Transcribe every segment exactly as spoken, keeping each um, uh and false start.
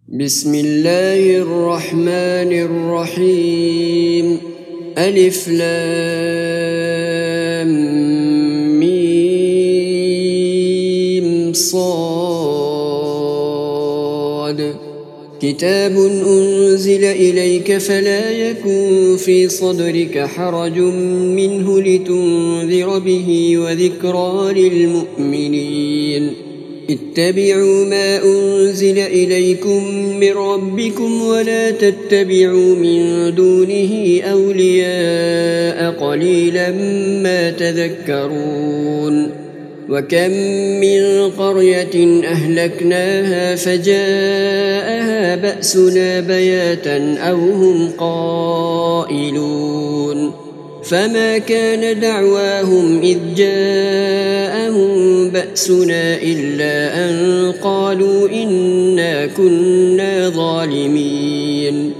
بسم الله الرحمن الرحيم. ألف لام ميم صاد. كتاب أنزل إليك فلا يكن في صدرك حرج منه لتنذر به وذكرى للمؤمنين. اتبعوا ما أنزل إليكم من ربكم ولا تتبعوا من دونه أولياء قليلا ما تذكرون. وكم من قرية أهلكناها فجاءها بأسنا بياتا أو هم قائلون. فما كان دعواهم إذ جاءهم بأسنا إلا أن قالوا إنا كنا ظالمين.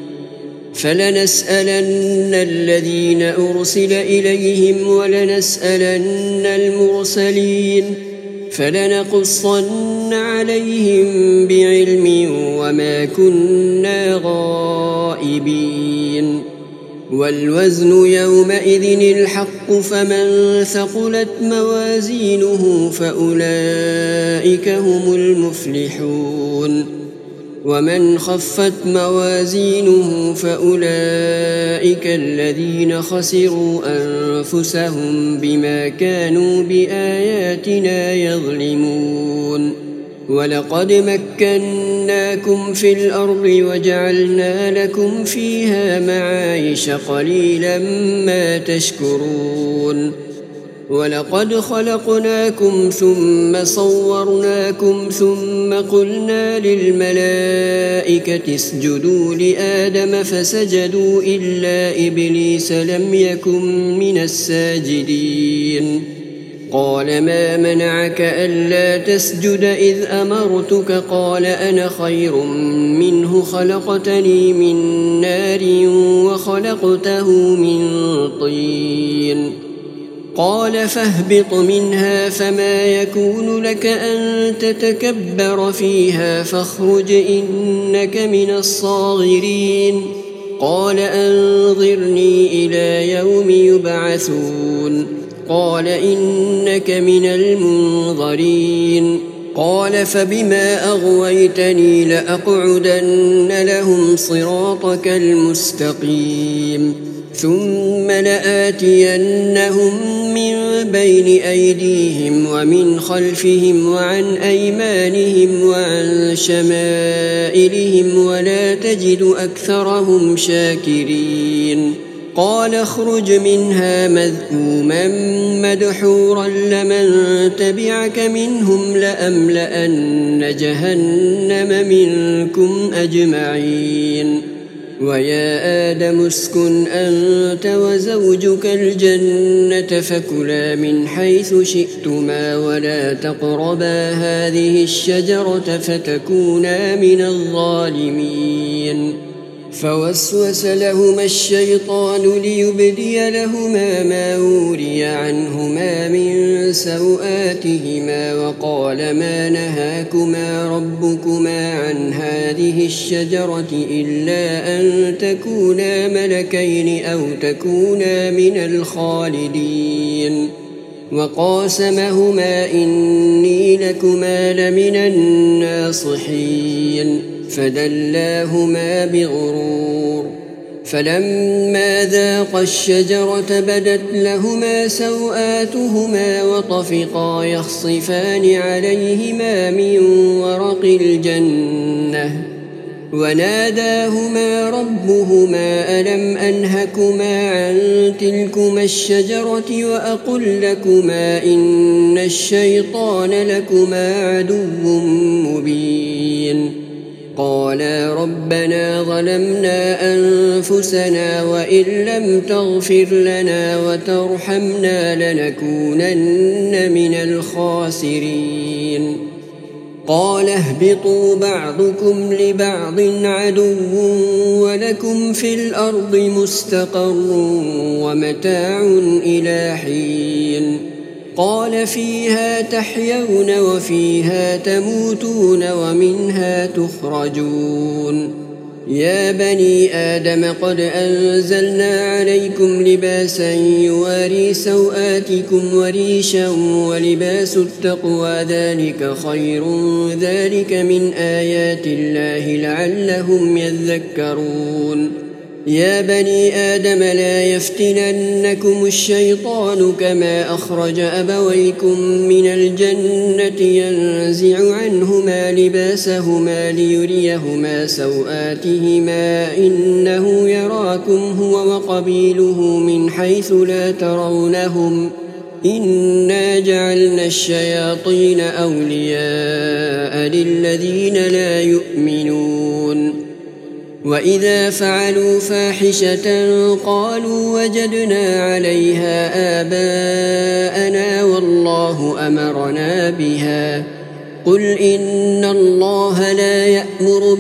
فلنسألن الذين أرسل إليهم ولنسألن المرسلين فلنقصن عليهم بعلم وما كنا غائبين. والوزن يومئذ الحق فمن ثقلت موازينه فأولئك هم المفلحون. ومن خفت موازينه فأولئك الذين خسروا أنفسهم بما كانوا بآياتنا يظلمون. ولقد مكناكم في الأرض وجعلنا لكم فيها معايش قليلا ما تشكرون. ولقد خلقناكم ثم صورناكم ثم قلنا للملائكة اسجدوا لآدم فسجدوا إلا إبليس لم يكن من الساجدين. قال ما منعك ألا تسجد إذ أمرتك؟ قال أنا خير منه خلقتني من نار وخلقته من طين. قال فاهبط منها فما يكون لك أن تتكبر فيها فاخرج إنك من الصاغرين. قال أنظرني إلى يوم يبعثون. قال إنك من المنظرين. قال فبما أغويتني لأقعدن لهم صراطك المستقيم ثم لآتينهم من بين أيديهم ومن خلفهم وعن أيمانهم وعن شمائلهم ولا تجد أكثرهم شاكرين. قال اخرج منها مذءوما مدحورا لمن تبعك منهم لأملأن جهنم منكم أجمعين. ويا آدم اسكن أنت وزوجك الجنة فكلا من حيث شئتما ولا تقربا هذه الشجرة فتكونا من الظالمين. فوسوس لهما الشيطان ليبدي لهما ما وري عنهما من سوآتهما وقال ما نهاكما ربكما عن هذه الشجرة إلا أن تكونا ملكين أو تكونا من الخالدين. وقاسمهما إني لكما لمن الناصحين فدلاهما بغرور. فلما ذاقا الشجرة بدت لهما سوآتهما وطفقا يخصفان عليهما من ورق الجنة وناداهما ربهما ألم أنهكما عن تلكما الشجرة وأقل لكما إن الشيطان لكما عدو مبين. قالا ربنا ظلمنا أنفسنا وإن لم تغفر لنا وترحمنا لنكونن من الخاسرين. قال اهبطوا بعضكم لبعض عدو ولكم في الأرض مستقر ومتاع إلى حين. قال فيها تحيون وفيها تموتون ومنها تخرجون يا بني آدم قد أنزلنا عليكم لباسا يواري سوآتكم وريشا ولباس التقوى ذلك خير ذلك من آيات الله لعلهم يذكرون يا بني آدم لا يفتننكم الشيطان كما أخرج أبويكم من الجنة ينزع عنهما لباسهما ليريهما سوآتهما إنه يراكم هو وقبيله من حيث لا ترونهم إنا جعلنا الشياطين أولياء للذين لا يؤمنون وإذا فعلوا فاحشة قالوا وجدنا عليها آباءنا والله أمرنا بها قل إن الله لا يأمر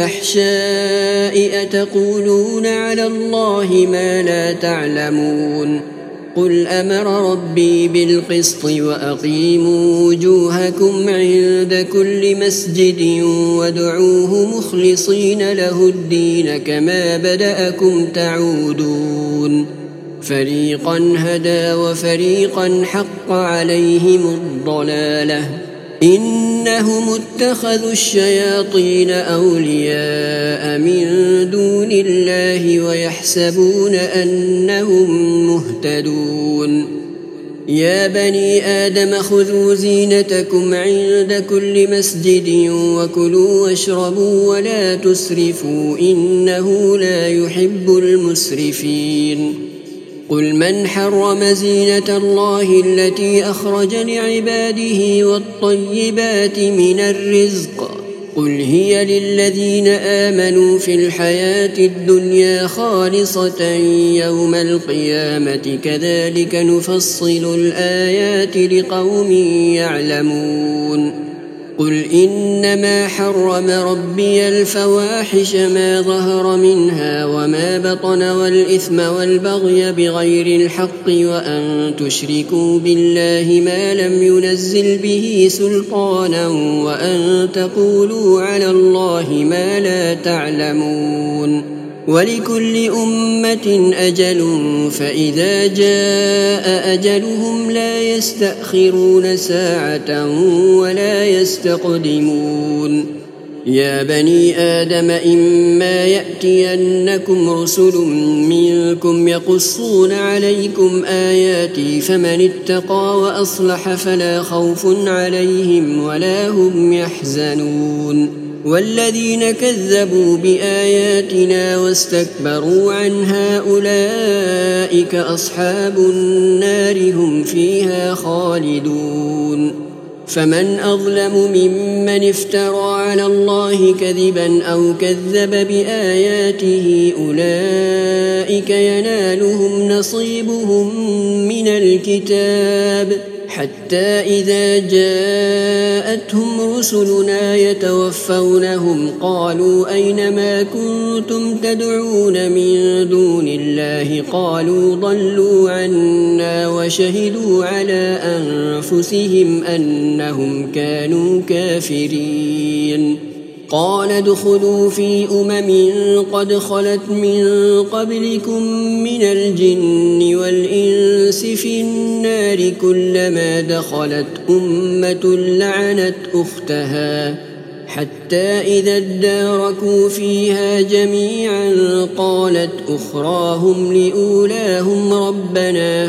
بالفحشاء أتقولون على الله ما لا تعلمون قل أمر ربي بالقسط وأقيموا وجوهكم عند كل مسجد وادعوه مخلصين له الدين كما بدأكم تعودون فريقا هدى وفريقا حق عليهم الضلالة إنهم اتخذوا الشياطين أولياء من دون الله ويحسبون أنهم مهتدون يا بني آدم خذوا زينتكم عند كل مسجد وكلوا واشربوا ولا تسرفوا إنه لا يحب المسرفين قل من حرم زينة الله التي أخرج لعباده والطيبات من الرزق قل هي للذين آمنوا في الحياة الدنيا خالصة يوم القيامة كذلك نفصل الآيات لقوم يعلمون قل إنما حرم ربي الفواحش ما ظهر منها وما بطن والإثم والبغي بغير الحق وأن تشركوا بالله ما لم ينزل به سلطانا وأن تقولوا على الله ما لا تعلمون ولكل أمة أجل فإذا جاء أجلهم لا يستأخرون ساعة ولا يستقدمون يا بني آدم إما يأتينكم رسل منكم يقصون عليكم آياتي فمن اتقى وأصلح فلا خوف عليهم ولا هم يحزنون والذين كذبوا بآياتنا واستكبروا عنها أولئك أصحاب النار هم فيها خالدون فمن أظلم ممن افترى على الله كذبا أو كذب بآياته أولئك ينالهم نصيبهم من الكتاب حتى إذا جاءتهم رسلنا يتوفونهم قالوا أين ما كنتم تدعون من دون الله قالوا ضلوا عنا وشهدوا على أنفسهم أنهم كانوا كافرين قال ادخلوا في أمم قد خلت من قبلكم من الجن والإنس في النار كلما دخلت أمة لعنت أختها حتى إذا اداركوا فيها جميعا قالت أخراهم لأولاهم ربنا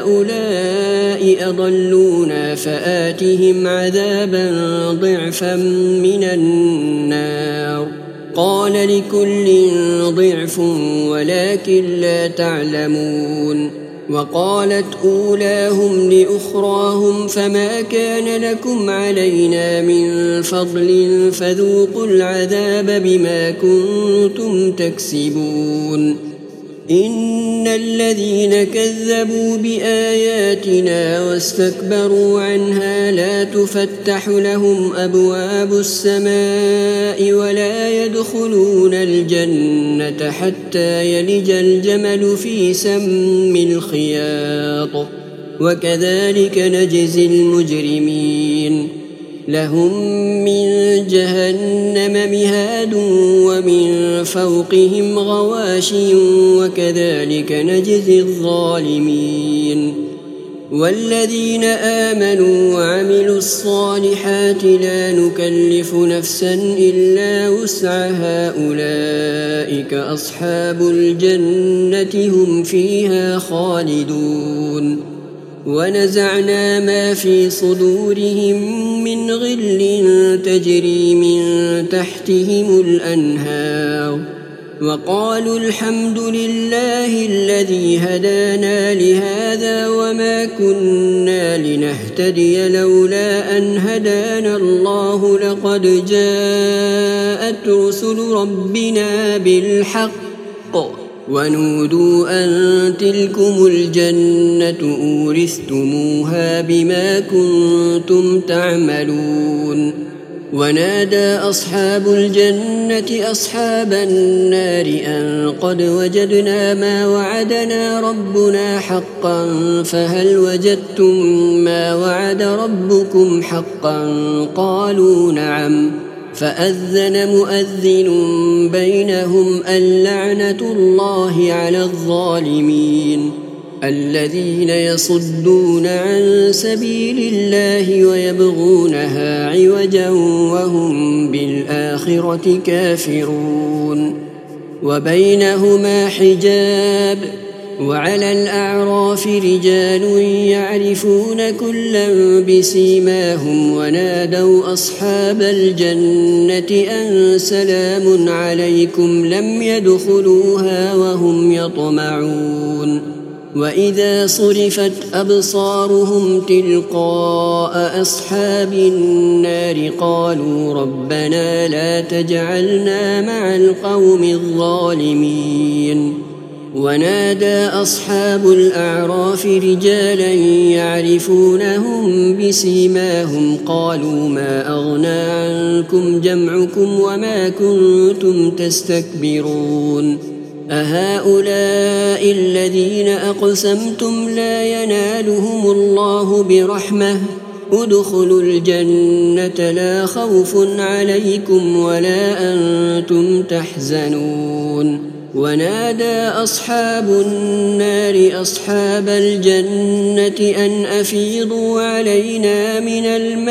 هؤلاء أضلونا فآتهم عذابا ضعفا من النار قال لكل ضعف ولكن لا تعلمون وقالت أولاهم لأخراهم فما كان لكم علينا من فضل فذوقوا العذاب بما كنتم تكسبون إن الذين كذبوا بآياتنا واستكبروا عنها لا تفتح لهم أبواب السماء ولا يدخلون الجنة حتى يلج الجمل في سم الخياط وكذلك نجزي المجرمين لهم من جهنم مهاد ومن فوقهم غواش وكذلك نجزي الظالمين والذين آمنوا وعملوا الصالحات لا نكلف نفسا إلا وسعها أولئك أصحاب الجنة هم فيها خالدون ونزعنا ما في صدورهم من غل تجري من تحتهم الأنهار وقالوا الحمد لله الذي هدانا لهذا وما كنا لنهتدي لولا أن هدانا الله لقد جاءت رسل ربنا بالحق ونودوا أن تلكم الجنة أورثتموها بما كنتم تعملون ونادى أصحاب الجنة أصحاب النار أن قد وجدنا ما وعدنا ربنا حقا فهل وجدتم ما وعد ربكم حقا قالوا نعم فأذن مؤذن بينهم اللعنة الله على الظالمين الذين يصدون عن سبيل الله ويبغونها عوجا وهم بالآخرة كافرون وبينهما حجاب وعلى الأعراف رجال يعرفون كلا بسيماهم ونادوا أصحاب الجنة أن سلام عليكم لم يدخلوها وهم يطمعون وإذا صرفت أبصارهم تلقاء أصحاب النار قالوا ربنا لا تجعلنا مع القوم الظالمين ونادى أصحاب الأعراف رجالا يعرفونهم بسيماهم قالوا ما أغنى عنكم جمعكم وما كنتم تستكبرون أهؤلاء الذين أقسمتم لا ينالهم الله برحمة ادخلوا الجنة لا خوف عليكم ولا أنتم تحزنون ونادى أصحاب النار أصحاب الجنة أن أفيضوا علينا من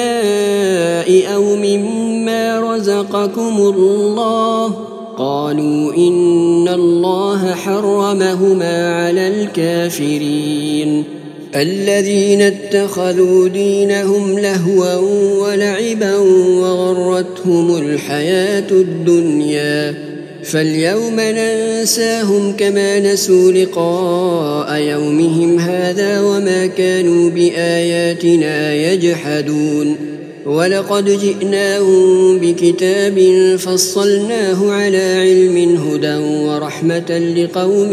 الماء أو مما رزقكم الله قالوا إن الله حرمهما على الكافرين الذين اتخذوا دينهم لهوا ولعبا وغرتهم الحياة الدنيا فاليوم ننساهم كما نسوا لقاء يومهم هذا وما كانوا بآياتنا يجحدون ولقد جئناهم بكتاب فصلناه على علم هدى ورحمة لقوم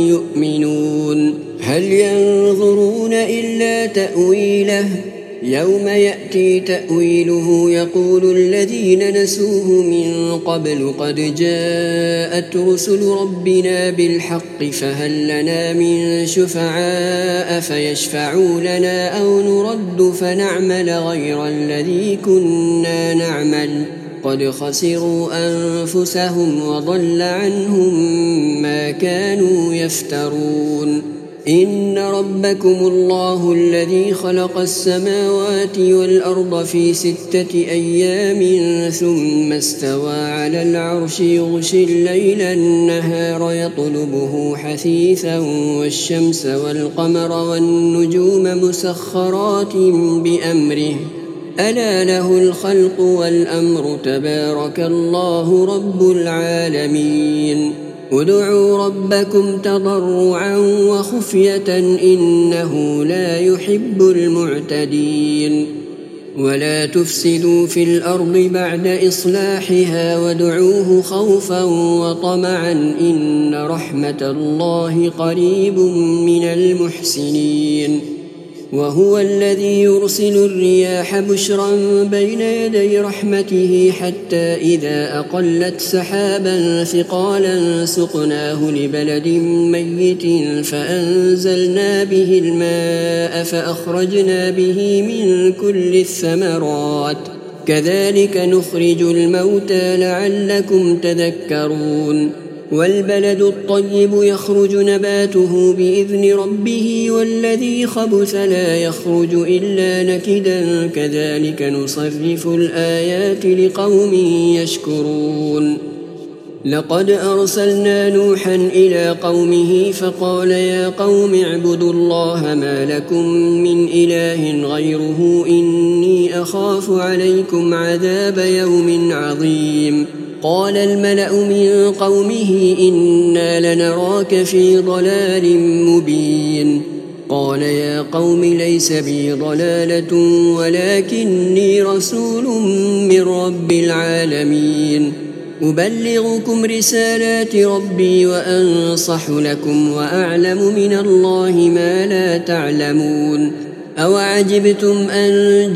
يؤمنون هل ينظرون إلا تأويله يوم يأتي تأويله يقول الذين نسوه من قبل قد جاءت رسل ربنا بالحق فهل لنا من شفعاء فيشفعوا لنا أو نرد فنعمل غير الذي كنا نعمل قد خسروا أنفسهم وضل عنهم ما كانوا يفترون إن ربكم الله الذي خلق السماوات والأرض في ستة أيام ثم استوى على العرش يغشي الليل النهار يطلبه حثيثا والشمس والقمر والنجوم مسخرات بأمره ألا له الخلق والأمر تبارك الله رب العالمين ادعوا ربكم تضرعا وخفية إنه لا يحب المعتدين ولا تفسدوا في الأرض بعد إصلاحها وادعوه خوفا وطمعا إن رحمة الله قريب من المحسنين وهو الذي يرسل الرياح بشرا بين يدي رحمته حتى إذا أقلت سحابا ثقالا سقناه لبلد ميت فأنزلنا به الماء فأخرجنا به من كل الثمرات كذلك نخرج الموتى لعلكم تذكرون والبلد الطيب يخرج نباته بإذن ربه والذي خبث لا يخرج إلا نكدا كذلك نصرف الآيات لقوم يشكرون لقد أرسلنا نوحا إلى قومه فقال يا قوم اعبدوا الله ما لكم من إله غيره إني أخاف عليكم عذاب يوم عظيم قال الملأ من قومه إنا لنراك في ضلال مبين قال يا قوم ليس بي ضلالة ولكني رسول من رب العالمين أبلغكم رسالات ربي وأنصح لكم وأعلم من الله ما لا تعلمون أوعجبتم أن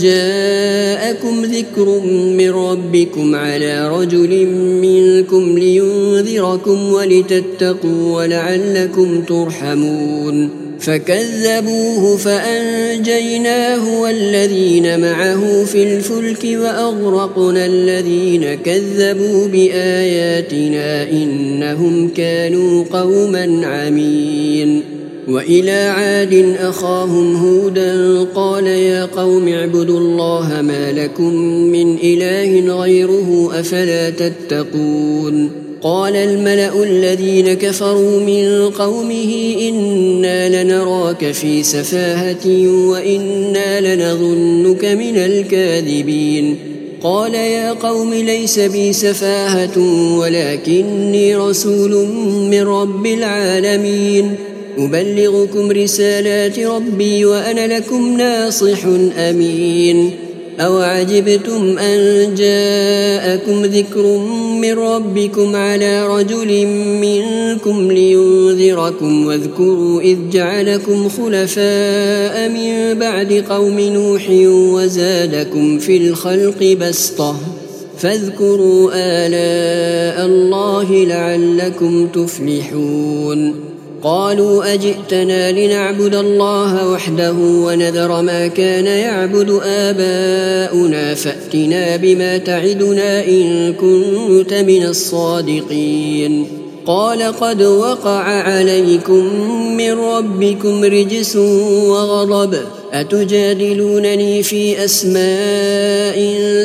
جاءكم ذكر من ربكم على رجل منكم لينذركم ولتتقوا ولعلكم ترحمون فكذبوه فأنجيناه والذين معه في الفلك وأغرقنا الذين كذبوا بآياتنا إنهم كانوا قوما عمين وإلى عاد أخاهم هودا قال يا قوم اعبدوا الله ما لكم من إله غيره أفلا تتقون قال الملأ الذين كفروا من قومه إنا لنراك في سفاهة وإنا لنظنك من الكاذبين قال يا قوم ليس بي سفاهة ولكني رسول من رب العالمين أبلغكم رسالات ربي وأنا لكم ناصح أمين أوعجبتم أن جاءكم ذكر من ربكم على رجل منكم لينذركم واذكروا إذ جعلكم خلفاء من بعد قوم نوح وزادكم في الخلق بسطة فاذكروا آلاء الله لعلكم تفلحون قالوا أجئتنا لنعبد الله وحده ونذر ما كان يعبد آباؤنا فأتنا بما تعدنا إن كنت من الصادقين قال قد وقع عليكم من ربكم رجس وغضب أتجادلونني في أسماء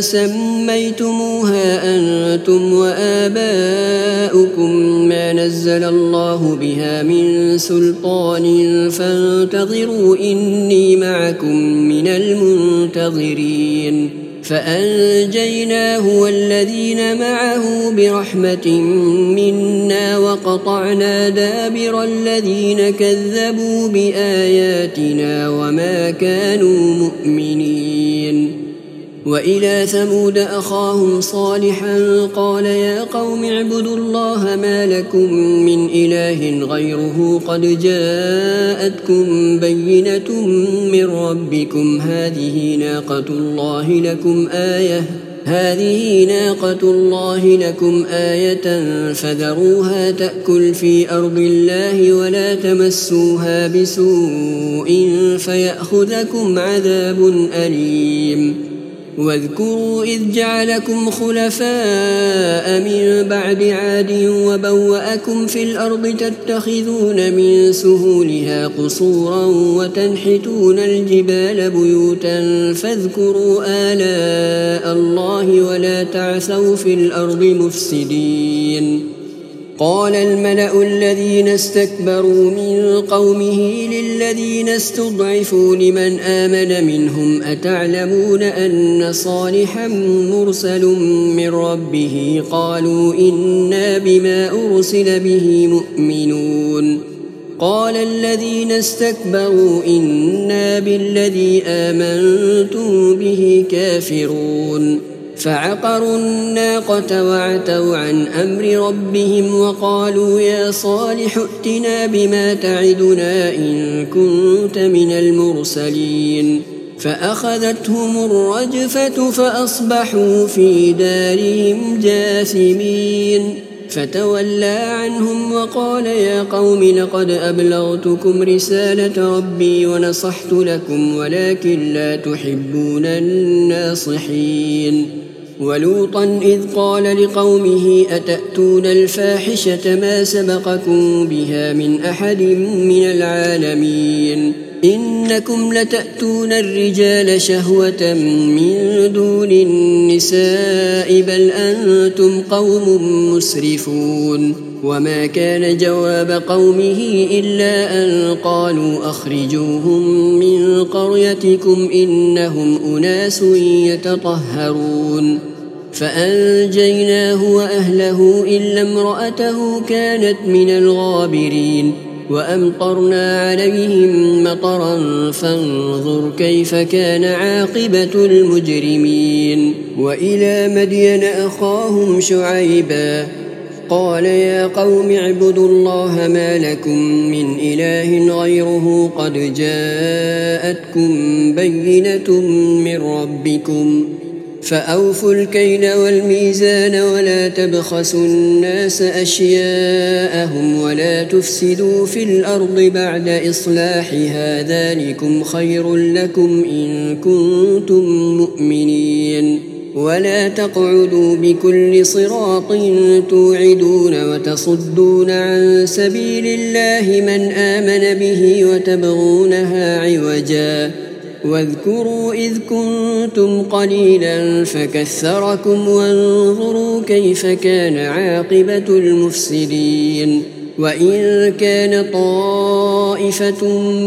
سميتموها أنتم وآباؤكم ما نزل الله بها من سلطان فانتظروا إني معكم من المنتظرين فأنجيناه والذين معه برحمة منا وقطعنا دابر الذين كذبوا بآياتنا وما كانوا مؤمنين وإلى ثمود أخاهم صالحا قال يا قوم اعبدوا الله ما لكم من إله غيره قد جاءتكم بينة من ربكم هذه ناقة الله لكم آية هذه ناقة الله لكم آية فذروها تأكل في أرض الله ولا تمسوها بسوء فيأخذكم عذاب أليم واذكروا إذ جعلكم خلفاء من بعد عاد وبوأكم في الأرض تتخذون من سهولها قصورا وتنحتون الجبال بيوتا فاذكروا آلاء الله ولا تعثوا في الأرض مفسدين قال الملأ الذين استكبروا من قومه للذين استضعفوا لمن آمن منهم أتعلمون أن صالحا مرسل من ربه قالوا إنا بما أرسل به مؤمنون قال الذين استكبروا إنا بالذي آمنتم به كافرون فعقروا الناقة وعتوا عن أمر ربهم وقالوا يا صالح ائتنا بما تعدنا إن كنت من المرسلين فأخذتهم الرجفة فأصبحوا في دارهم جاثمين فتولى عنهم وقال يا قوم لقد أبلغتكم رسالة ربي ونصحت لكم ولكن لا تحبون الناصحين ولوطا إذ قال لقومه أتأتون الفاحشة ما سبقكم بها من أحد من العالمين إنكم لتأتون الرجال شهوة من دون النساء بل أنتم قوم مسرفون وما كان جواب قومه إلا أن قالوا أخرجوهم من قريتكم إنهم أناس يتطهرون فأنجيناه وأهله إلا امرأته كانت من الغابرين وأمطرنا عليهم مطرا فانظر كيف كان عاقبة المجرمين وإلى مدين أخاهم شعيبا قال يا قوم اعبدوا الله ما لكم من إله غيره قد جاءتكم بينة من ربكم فأوفوا الكيل والميزان ولا تبخسوا الناس أشياءهم ولا تفسدوا في الأرض بعد إصلاحها ذلكم خير لكم إن كنتم مؤمنين ولا تقعدوا بكل صراط توعدون وتصدون عن سبيل الله من آمن به وتبغونها عوجا واذكروا إذ كنتم قليلا فكثركم وانظروا كيف كان عاقبة المفسدين وإن كان طائفة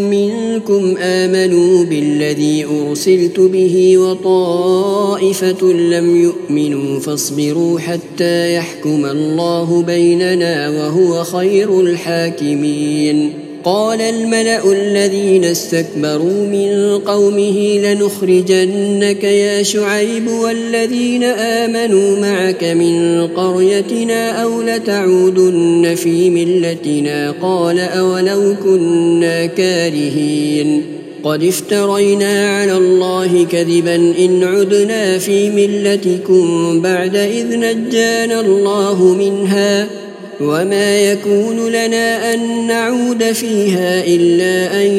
منكم آمنوا بالذي أرسلت به وطائفة لم يؤمنوا فاصبروا حتى يحكم الله بيننا وهو خير الحاكمين قال الملأ الذين استكبروا من قومه لنخرجنك يا شعيب والذين آمنوا معك من قريتنا أو لتعودن في ملتنا قال أولو كنا كارهين قد افترينا على الله كذبا إن عدنا في ملتكم بعد إذ نجانا الله منها وما يكون لنا أن نعود فيها إلا أن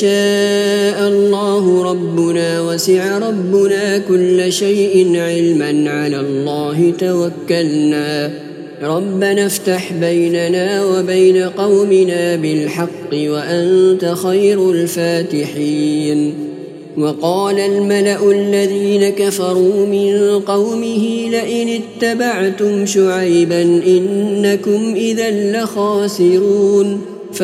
يشاء الله ربنا وسع ربنا كل شيء علما على الله توكلنا ربنا افتح بيننا وبين قومنا بالحق وأنت خير الفاتحين وقال الملأ الذين كفروا من قومه لئن اتبعتم شعيبا إنكم إذا لخاسرون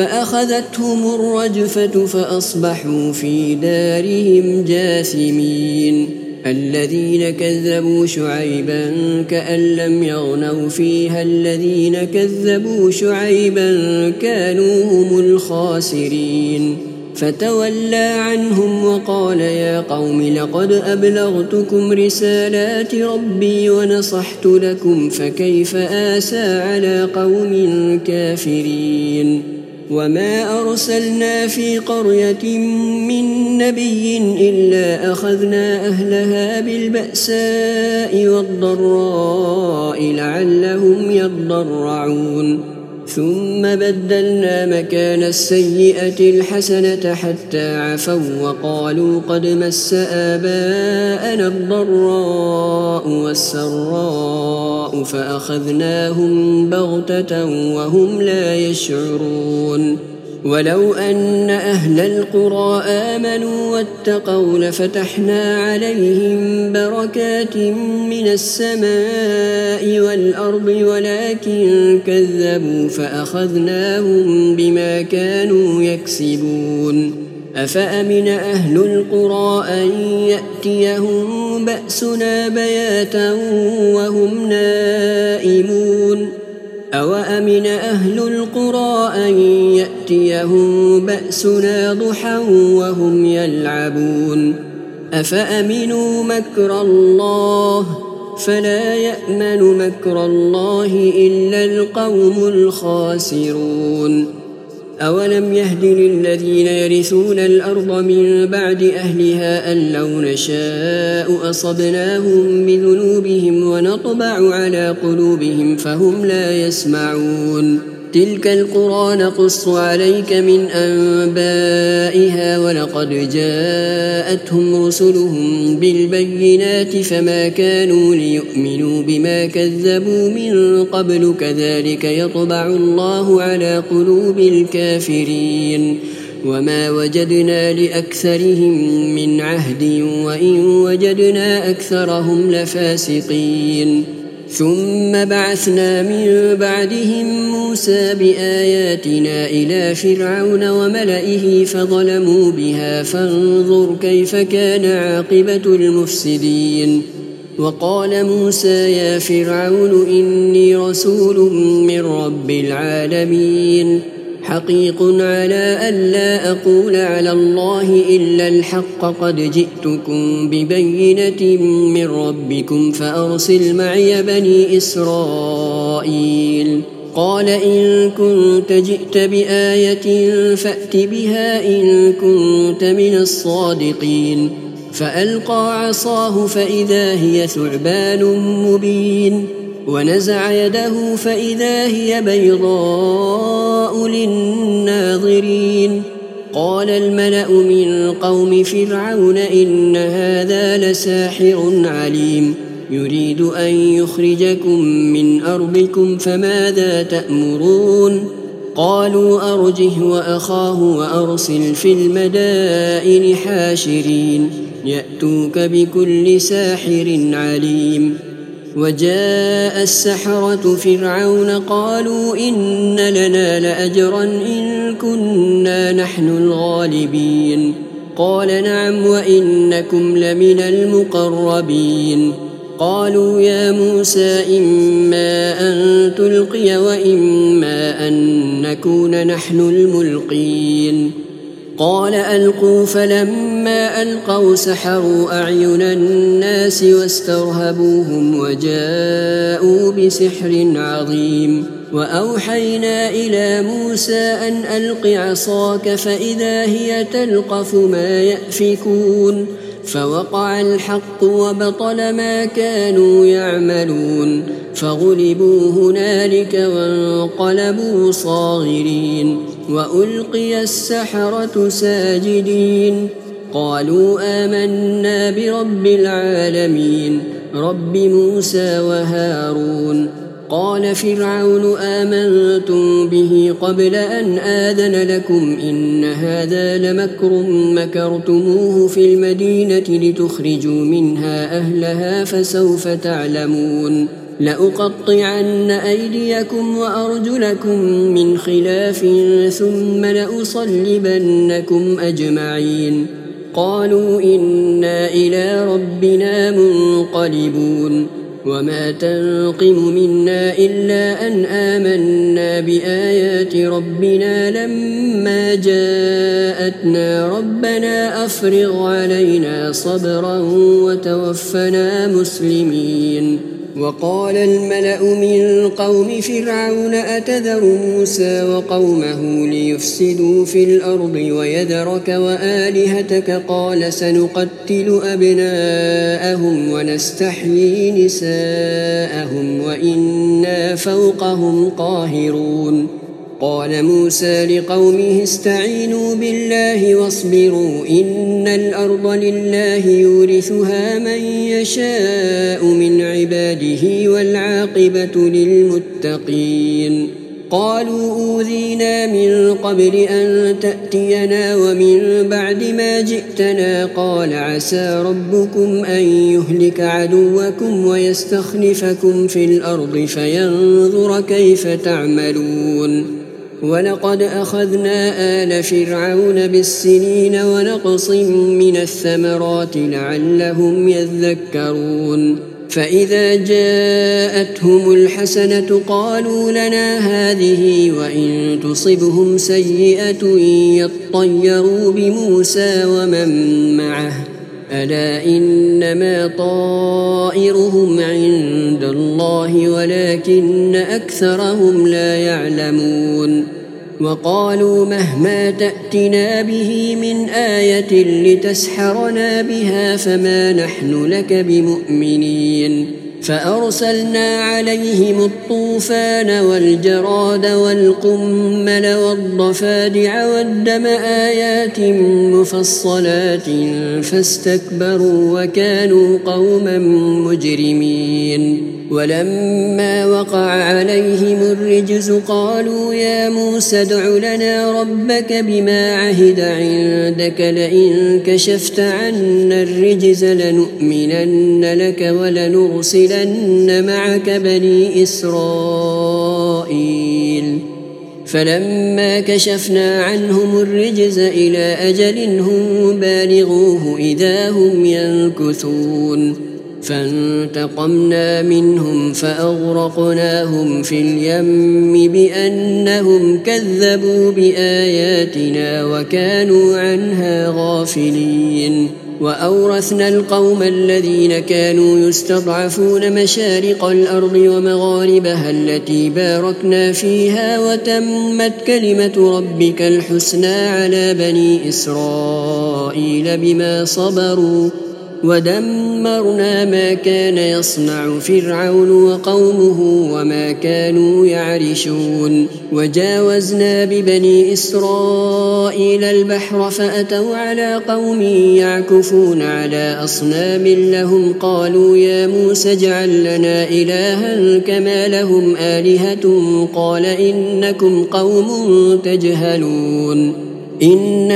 فأخذتهم الرجفة فأصبحوا في دارهم جاثمين الذين كذبوا شعيبا كأن لم يغنوا فيها الذين كذبوا شعيبا كانوا هم الخاسرين فتولى عنهم وقال يا قوم لقد أبلغتكم رسالات ربي ونصحت لكم فكيف آسى على قوم كافرين وما أرسلنا في قرية من نبي إلا أخذنا أهلها بالبأساء والضراء لعلهم يضرعون ثم بدلنا مكان السيئة الحسنة حتى عفوا وقالوا قد مس آباءنا الضراء والسراء فأخذناهم بغتة وهم لا يشعرون ولو أن أهل القرى آمنوا واتقوا لفتحنا عليهم بركات من السماء والأرض ولكن كذبوا فأخذناهم بما كانوا يكسبون أفأمن أهل القرى أن يأتيهم بأسنا بياتا وهم نائمون أوأمن أهل القرى أن يأتيهم بأسنا ضحى وهم يلعبون أفأمنوا مكر الله فلا يأمن مكر الله إلا القوم الخاسرون. أولم يهد للذين يرثون الأرض من بعد أهلها أن لو نشاء أصبناهم بذنوبهم ونطبع على قلوبهم فهم لا يسمعون. تلك القرى نقص عليك من أنبائها ولقد جاءتهم رسلهم بالبينات فما كانوا ليؤمنوا بما كذبوا من قبل كذلك يطبع الله على قلوب الكافرين. وما وجدنا لأكثرهم من عهد وإن وجدنا أكثرهم لفاسقين. ثم بعثنا من بعدهم موسى بآياتنا إلى فرعون وملئه فظلموا بها فانظر كيف كان عاقبة المفسدين. وقال موسى يا فرعون إني رسول من رب العالمين حقيق على أن لا أقول على الله إلا الحق قد جئتكم ببينة من ربكم فأرسل معي بني إسرائيل. قال إن كنت جئت بآية فأت بها إن كنت من الصادقين. فألقى عصاه فإذا هي ثعبان مبين ونزع يده فإذا هي بيضاء للناظرين. قال الملأ من قوم فرعون إن هذا لساحر عليم يريد أن يخرجكم من أرضكم فماذا تأمرون. قالوا أرجه وأخاه وأرسل في المدائن حاشرين يأتوك بكل ساحر عليم. وجاء السحرة فرعون قالوا إن لنا لأجرا إن كنا نحن الغالبين. قال نعم وإنكم لمن المقربين. قالوا يا موسى إما أن تلقي وإما أن نكون نحن الملقين. قال ألقوا فلما ألقوا سحروا أعين الناس واسترهبوهم وجاءوا بسحر عظيم. وأوحينا إلى موسى أن ألق عصاك فإذا هي تلقف ما يأفكون. فوقع الحق وبطل ما كانوا يعملون فغلبوا هنالك وانقلبوا صاغرين. وألقي السحرة ساجدين قالوا آمنا برب العالمين رب موسى وهارون. قال فرعون آمنتم به قبل أن آذن لكم إن هذا لمكر مكرتموه في المدينة لتخرجوا منها أهلها فسوف تعلمون. لأقطعن أيديكم وأرجلكم من خلاف ثم لأصلبنكم أجمعين. قالوا إنا إلى ربنا منقلبون. وما تنقم منا إلا أن آمنا بآيات ربنا لما جاءتنا ربنا أفرغ علينا صبرا وتوفنا مسلمين. وقال الملأ من قوم فرعون أتذر موسى وقومه ليفسدوا في الأرض ويذرك وآلهتك قال سنقتل أبناءهم ونستحيي نساءهم وإنا فوقهم قاهرون. قال موسى لقومه استعينوا بالله واصبروا إن الأرض لله يورثها من يشاء من عباده والعاقبة للمتقين. قالوا أوذينا من قبل أن تأتينا ومن بعد ما جئتنا قال عسى ربكم أن يهلك عدوكم ويستخلفكم في الأرض فينظر كيف تعملون. ولقد أخذنا آل فرعون بالسنين ونقص من الثمرات لعلهم يذكرون. فإذا جاءتهم الحسنة قالوا لنا هذه وإن تصبهم سيئة يطيروا بموسى ومن معه ألا إنما طائرهم عند الله ولكن أكثرهم لا يعلمون وقالوا مهما تأتنا به من آية لتسحرنا بها فما نحن لك بمؤمنين فأرسلنا عليهم الطوفان والجراد والقمل والضفادع والدم آيات مفصلات فاستكبروا وكانوا قوما مجرمين ولما وقع عليهم الرجز قالوا يا موسى ادع لنا ربك بما عهد عندك لئن كشفت عنا الرجز لنؤمنن لك ولنرسلن معك بني إسرائيل فلما كشفنا عنهم الرجز إلى أجل هم بالغوه إذا هم ينكثون فانتقمنا منهم فأغرقناهم في اليم بأنهم كذبوا بآياتنا وكانوا عنها غافلين وأورثنا القوم الذين كانوا يستضعفون مشارق الأرض ومغاربها التي باركنا فيها وتمت كلمة ربك الحسنى على بني إسرائيل بما صبروا ودمرنا ما كان يصنع فرعون وقومه وما كانوا يعرشون وجاوزنا ببني إسرائيل البحر فأتوا على قوم يعكفون على أصنام لهم قالوا يا موسى اجعل لنا إلها كما لهم آلهة قال إنكم قوم تجهلون إن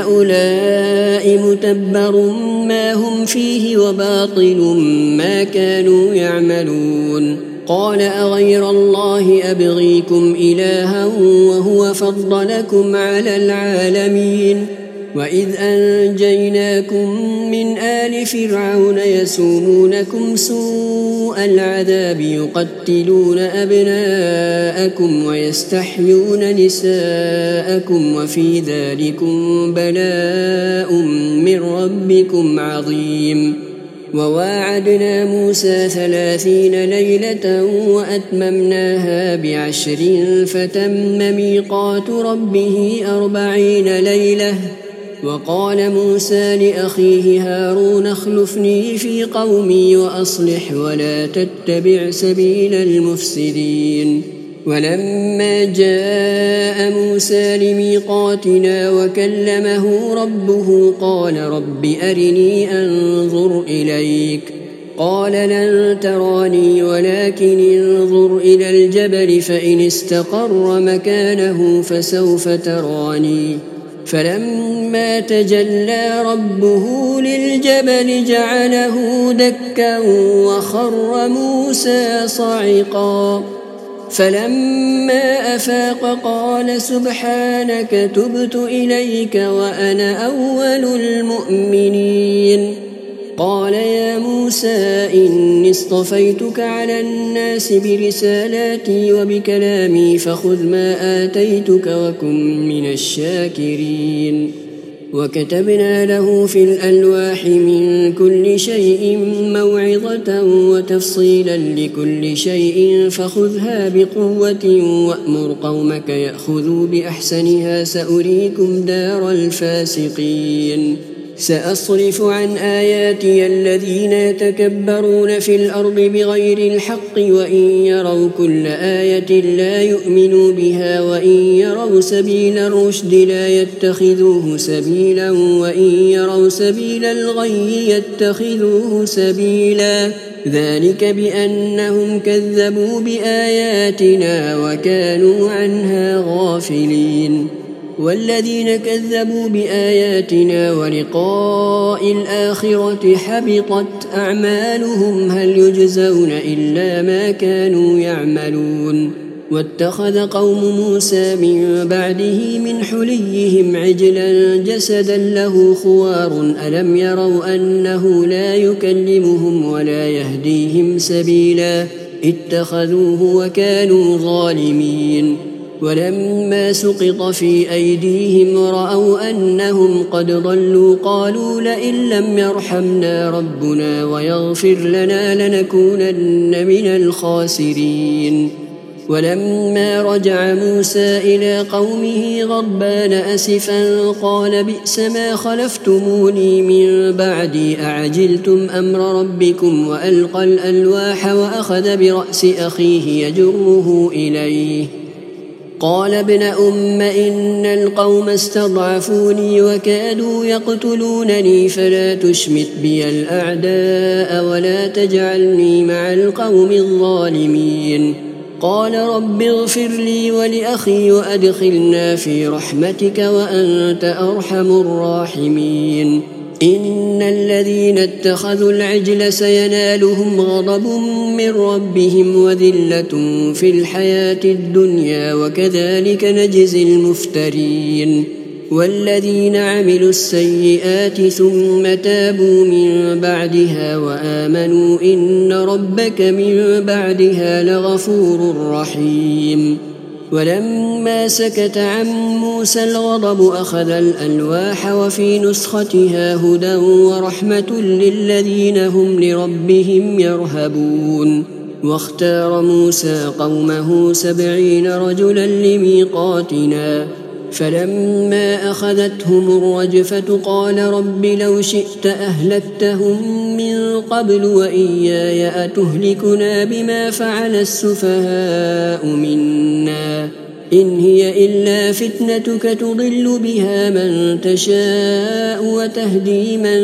هؤلاء متبر ما هم فيه وباطل ما كانوا يعملون قال أغير الله أبغيكم إلها وهو فضلكم على العالمين وإذ أنجيناكم من آل فرعون يسومونكم سوء العذاب يقتلون أبناءكم ويستحيون نساءكم وفي ذلكم بلاء من ربكم عظيم وواعدنا موسى ثلاثين ليلة وأتممناها بعشر فتم ميقات ربه أربعين ليلة وقال موسى لأخيه هارون اخلفني في قومي وأصلح ولا تتبع سبيل المفسدين ولما جاء موسى لميقاتنا وكلمه ربه قال رب أرني أنظر إليك قال لن تراني ولكن انظر إلى الجبل فإن استقر مكانه فسوف تراني فلما تجلى ربه للجبل جعله دكا وخر موسى صعقا فلما أفاق قال سبحانك تبت إليك وأنا أول المؤمنين قال يا موسى إني اصطفيتك على الناس برسالاتي وبكلامي فخذ ما آتيتك وكن من الشاكرين وكتبنا له في الألواح من كل شيء موعظة وتفصيلا لكل شيء فخذها بقوة وأمر قومك يأخذوا بأحسنها سأريكم دار الفاسقين سأصرف عن آياتي الذين يتكبرون في الأرض بغير الحق وإن يروا كل آية لا يؤمنوا بها وإن يروا سبيل الرشد لا يتخذوه سبيلا وإن يروا سبيل الغي يتخذوه سبيلا ذلك بأنهم كذبوا بآياتنا وكانوا عنها غافلين والذين كذبوا بآياتنا ولقاء الآخرة حبطت أعمالهم هل يجزون إلا ما كانوا يعملون واتخذ قوم موسى من بعده من حليهم عجلا جسدا له خوار ألم يروا أنه لا يكلمهم ولا يهديهم سبيلا اتخذوه وكانوا ظالمين ولما سقط في أيديهم رأوا أنهم قد ضلوا قالوا لئن لم يرحمنا ربنا ويغفر لنا لنكونن من الخاسرين. ولما رجع موسى إلى قومه غضبان أسفا قال بئس ما خلفتموني من بعدي أعجلتم أمر ربكم وألقى الألواح وأخذ برأس أخيه يجره إليه قال ابن أم إن القوم استضعفوني وكادوا يقتلونني فلا تشمت بي الأعداء ولا تجعلني مع القوم الظالمين. قال رب اغفر لي ولأخي وأدخلنا في رحمتك وأنت أرحم الراحمين. إن الذين اتخذوا العجل سينالهم غضب من ربهم وذلة في الحياة الدنيا وكذلك نجزي المفترين. والذين عملوا السيئات ثم تابوا من بعدها وآمنوا إن ربك من بعدها لغفور رحيم. ولما سكت عن موسى الغضب أخذ الألواح وفي نسختها هدى ورحمة للذين هم لربهم يرهبون. واختار موسى قومه سبعين رجلا لميقاتنا فلما أخذتهم الرجفة قال رب لو شئت أهلكتهم من قبل وإياي أتهلكنا بما فعل السفهاء منا إن هي إلا فتنتك تضل بها من تشاء وتهدي من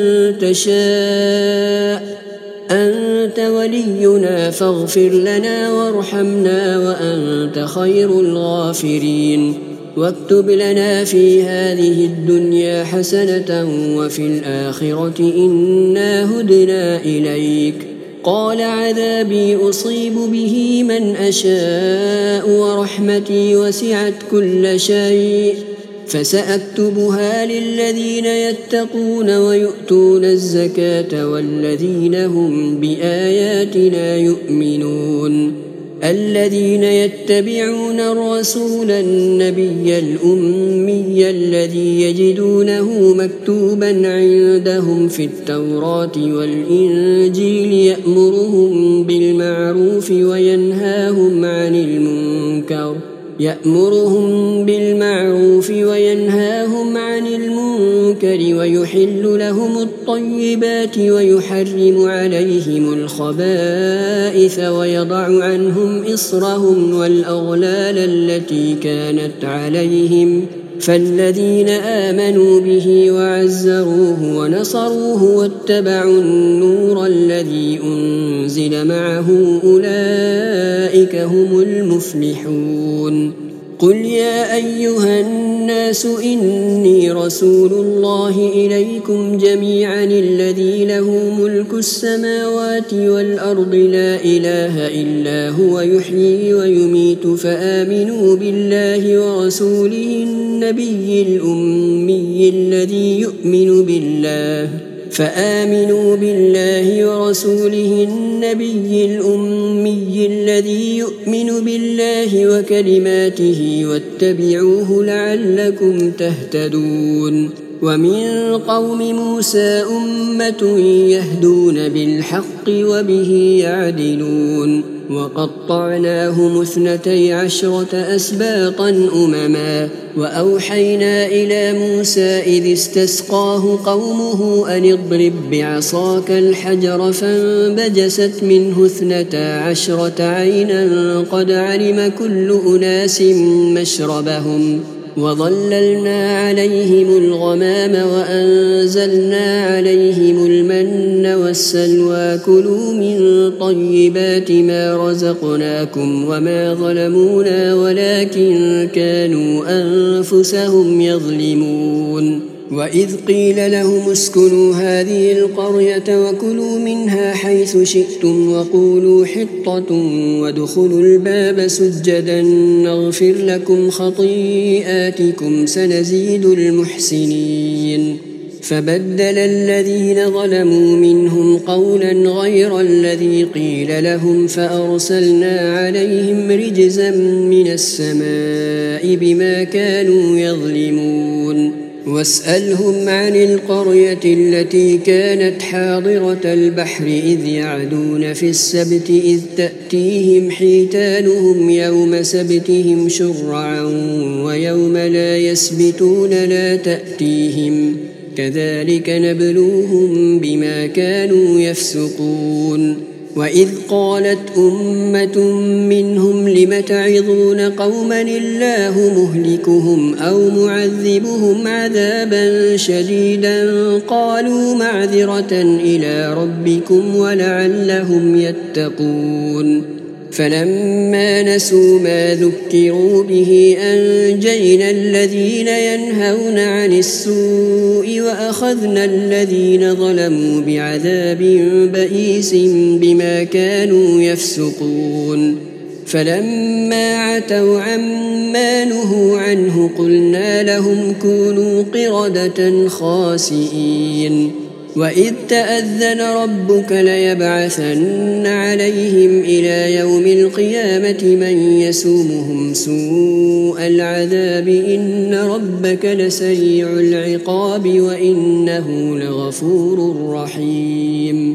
تشاء أنت ولينا فاغفر لنا وارحمنا وأنت خير الغافرين. واكتب لنا في هذه الدنيا حسنة وفي الآخرة إنا هدنا إليك. قال عذابي أصيب به من أشاء ورحمتي وسعت كل شيء فسأكتبها للذين يتقون ويؤتون الزكاة والذين هم بآياتنا يؤمنون. الذين يتبعون الرسول النبي الأمي الذي يجدونه مكتوبا عندهم في التوراة والإنجيل يأمرهم بالمعروف وينهاهم عن المنكر يأمرهم بالمعروف وينهاهم عن المنكر ويحل لهم الطيبات ويحرم عليهم الخبائث ويضع عنهم إصرهم والأغلال التي كانت عليهم. فالذين آمنوا به وعزروه ونصروه واتبعوا النور الذي أنزل معه أولئك هم المفلحون. قل يا أيها الناس إني رسول الله إليكم جميعا الذي له ملك السماوات والأرض لا إله إلا هو يحيي ويميت فآمنوا بالله ورسوله النبي الأمي الذي يؤمن بالله فآمنوا بالله ورسوله النبي الأمي الذي يؤمن بالله وكلماته واتبعوه لعلكم تهتدون. ومن قوم موسى أمة يهدون بالحق وبه يعدلون. وقطعناهم اثنتي عشرة أسباطا أمما وأوحينا إلى موسى إذ استسقاه قومه أن اضرب بعصاك الحجر فانبجست منه اثنتا عشرة عينا قد علم كل أناس مشربهم وظللنا عليهم الغمام وأنزلنا عليهم المن والسلوى كلوا من طيبات ما رزقناكم وما ظلمونا ولكن كانوا أنفسهم يظلمون. وإذ قيل لهم اسكنوا هذه القرية وكلوا منها حيث شئتم وقولوا حطة وادخلوا الباب سجدا نغفر لكم خطيئاتكم سنزيد المحسنين. فبدل الذين ظلموا منهم قولا غير الذي قيل لهم فأرسلنا عليهم رجزا من السماء بما كانوا يظلمون واسألهم عن القرية التي كانت حاضرة البحر إذ يعدون في السبت إذ تأتيهم حيتانهم يوم سبتهم شرعا ويوم لا يسبتون لا تأتيهم كذلك نبلوهم بما كانوا يفسقون وإذ قالت أمة منهم لم تعظون قوما الله مهلكهم أو معذبهم عذابا شديدا قالوا معذرة إلى ربكم ولعلهم يتقون فلما نسوا ما ذكروا به أنجينا الذين ينهون عن السوء وأخذنا الذين ظلموا بعذاب بئيس بما كانوا يفسقون فلما عتوا عما نهوا عنه قلنا لهم كونوا قردة خاسئين وإذ تأذن ربك ليبعثن عليهم إلى يوم القيامة من يسومهم سوء العذاب إن ربك لسريع العقاب وإنه لغفور رحيم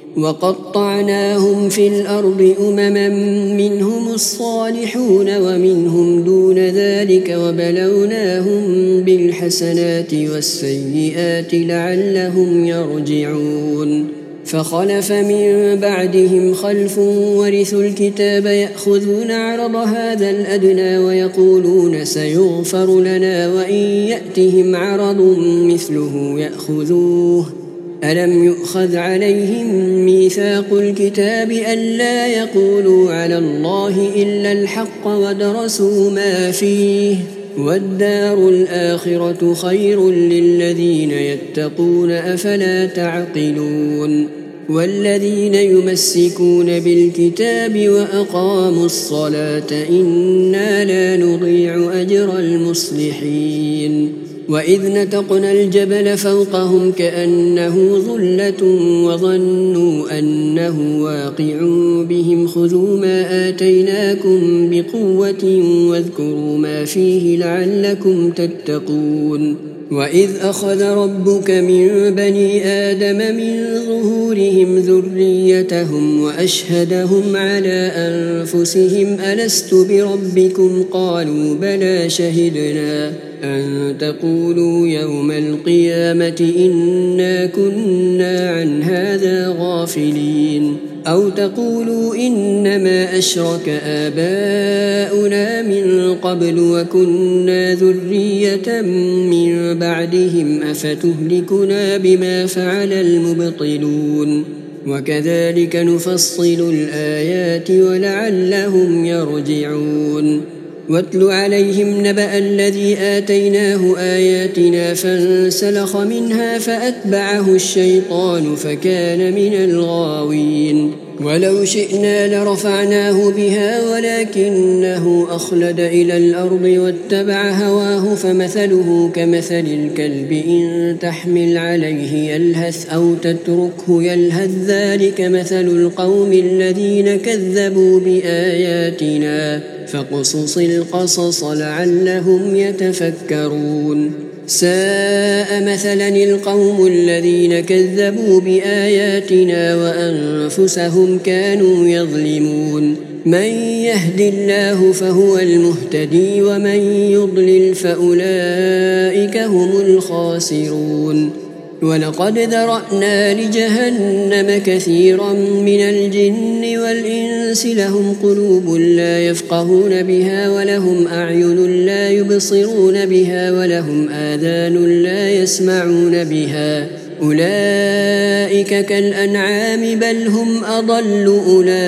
وقطعناهم في الأرض أمما منهم الصالحون ومنهم دون ذلك وبلوناهم بالحسنات والسيئات لعلهم يرجعون فخلف من بعدهم خلف ورثوا الكتاب يأخذون عرض هذا الأدنى ويقولون سيغفر لنا وإن يأتهم عرض مثله يأخذوه ألم يؤخذ عليهم ميثاق الكتاب ألا يقولوا على الله إلا الحق ودرسوا ما فيه والدار الآخرة خير للذين يتقون أفلا تعقلون والذين يمسكون بالكتاب وأقاموا الصلاة إنا لا نضيع أجر المصلحين وإذ نتقنا الجبل فوقهم كأنه ظلة وظنوا أنه واقع بهم خذوا ما آتيناكم بقوة واذكروا ما فيه لعلكم تتقون وإذ أخذ ربك من بني آدم من ظهورهم ذريتهم وأشهدهم على أنفسهم ألست بربكم قالوا بلى شهدنا أن تقولوا يوم القيامة إنا كنا عن هذا غافلين أو تقولوا إنما أشرك آباؤنا من قبل وكنا ذرية من بعدهم أفتهلكنا بما فعل المبطلون وكذلك نفصل الآيات ولعلهم يرجعون واتل عليهم نبأ الذي آتيناه آياتنا فانسلخ منها فأتبعه الشيطان فكان من الغاوين ولو شئنا لرفعناه بها ولكنه أخلد إلى الأرض واتبع هواه فمثله كمثل الكلب إن تحمل عليه يلهث أو تتركه يلهث ذلك مثل القوم الذين كذبوا بآياتنا فاقصص القصص لعلهم يتفكرون ساء مثلا القوم الذين كذبوا بآياتنا وأنفسهم كانوا يظلمون من يهد الله فهو المهتدي ومن يضلل فأولئك هم الخاسرون ولقد ذرأنا لجهنم كثيرا من الجن والإنس لهم قلوب لا يفقهون بها ولهم أعين لا يبصرون بها ولهم آذان لا يسمعون بها أولئك كالأنعام بل هم أضل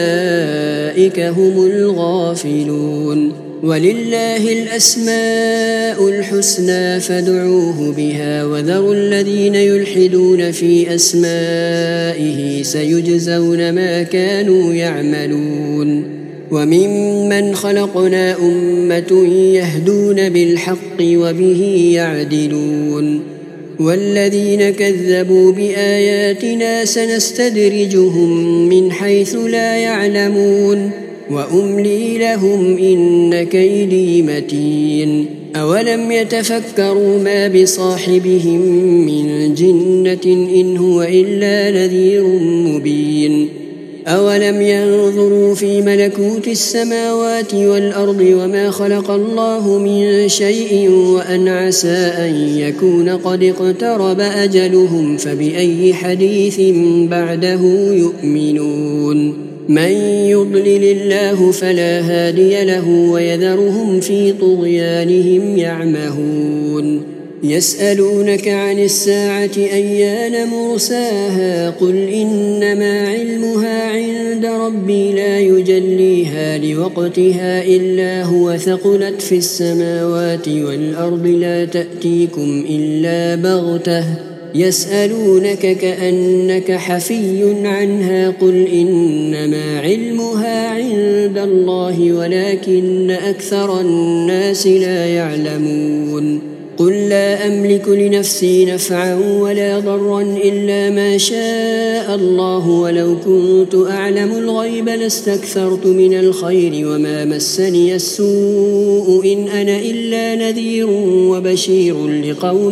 أولئك هم الغافلون ولله الأسماء الحسنى فادعوه بها وذروا الذين يلحدون في أسمائه سيجزون ما كانوا يعملون وممن خلقنا أمة يهدون بالحق وبه يعدلون والذين كذبوا بآياتنا سنستدرجهم من حيث لا يعلمون وأملي لهم إن كيدي متين أولم يتفكروا ما بصاحبهم من جنة إن هو إلا نذير مبين أولم ينظروا في ملكوت السماوات والأرض وما خلق الله من شيء وأن عسى أن يكون قد اقترب أجلهم فبأي حديث بعده يؤمنون من يضلل الله فلا هادي له ويذرهم في طغيانهم يعمهون يسألونك عن الساعة أيان مرساها قل إنما علمها عند ربي لا يجليها لوقتها إلا هو ثقلت في السماوات والأرض لا تأتيكم إلا بغتة يسألونك كأنك حفي عنها قل إنما علمها عند الله ولكن أكثر الناس لا يعلمون قل لا أملك لنفسي نفعا ولا ضرا إلا ما شاء الله ولو كنت أعلم الغيب لاستكثرت من الخير وما مسني السوء إن أنا إلا نذير وبشير لقوم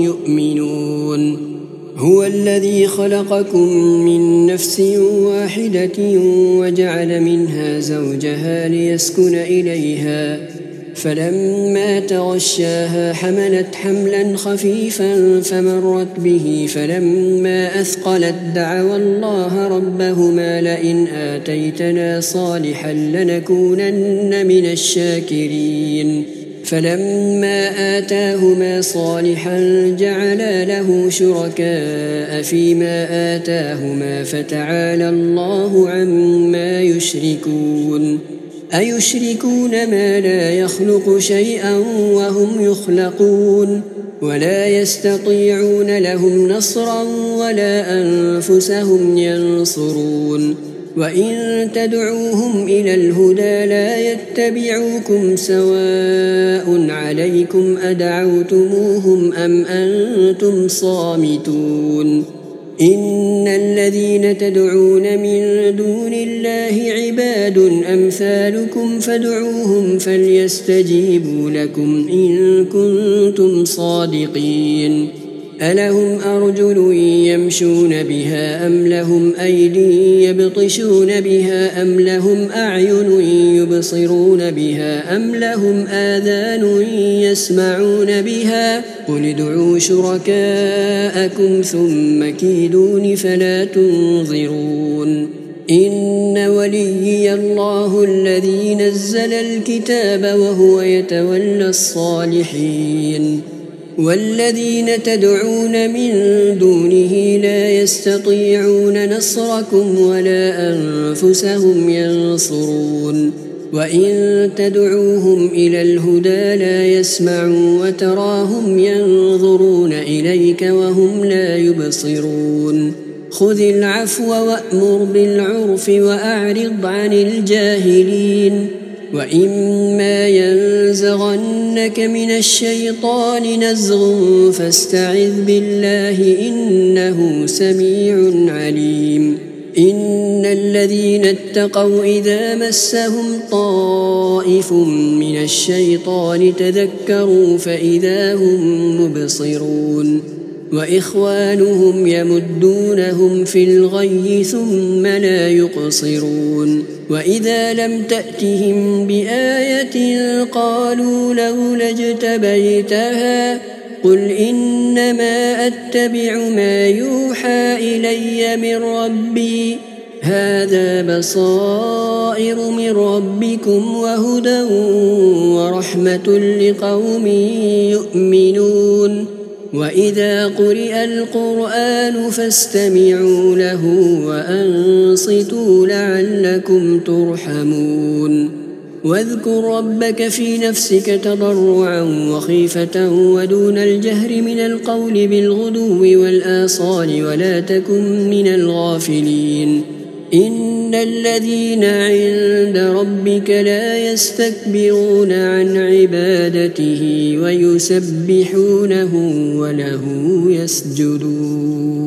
يؤمنون هو الذي خلقكم من نفس واحدة وجعل منها زوجها ليسكن إليها فلما تغشاها حملت حملا خفيفا فمرت به فلما أثقلت دعوا الله ربهما لئن آتيتنا صالحا لنكونن من الشاكرين فلما آتاهما صالحا جعلا له شركاء فيما آتاهما فتعالى الله عما يشركون أيشركون ما لا يخلق شيئا وهم يخلقون ولا يستطيعون لهم نصرا ولا أنفسهم ينصرون وإن تدعوهم إلى الهدى لا يتبعوكم سواء عليكم أدعوتموهم أم أنتم صامتون إن الذين تدعون من دون الله عباد أمثالكم فادعوهم فليستجيبوا لكم إن كنتم صادقين ألهم أرجل يمشون بها أم لهم أيدي يبطشون بها أم لهم أعين يبصرون بها أم لهم آذان يسمعون بها قل ادعوا شركاءكم ثم كيدون فلا تنظرون إن وليي الله الذي نزل الكتاب وهو يتولى الصالحين والذين تدعون من دونه لا يستطيعون نصركم ولا أنفسهم ينصرون وإن تدعوهم إلى الهدى لا يسمعوا وتراهم ينظرون إليك وهم لا يبصرون خذ العفو وأمر بالعرف وأعرض عن الجاهلين وإما ينزغنك من الشيطان نزغ فاستعذ بالله إنه سميع عليم إن الذين اتقوا إذا مسهم طائف من الشيطان تذكروا فإذا هم مبصرون وإخوانهم يمدونهم في الغي ثم لا يقصرون وإذا لم تأتهم بآية قالوا لولا اجتبيتها قل إنما أتبع ما يوحى إلي من ربي هذا بصائر من ربكم وهدى ورحمة لقوم يؤمنون وإذا قرئ القرآن فاستمعوا له وأنصتوا لعلكم ترحمون واذكر ربك في نفسك تضرعا وخيفة ودون الجهر من القول بالغدو والآصال ولا تكن من الغافلين إن الذين عند ربك لا يستكبرون عن عبادته ويسبحونه وله يسجدون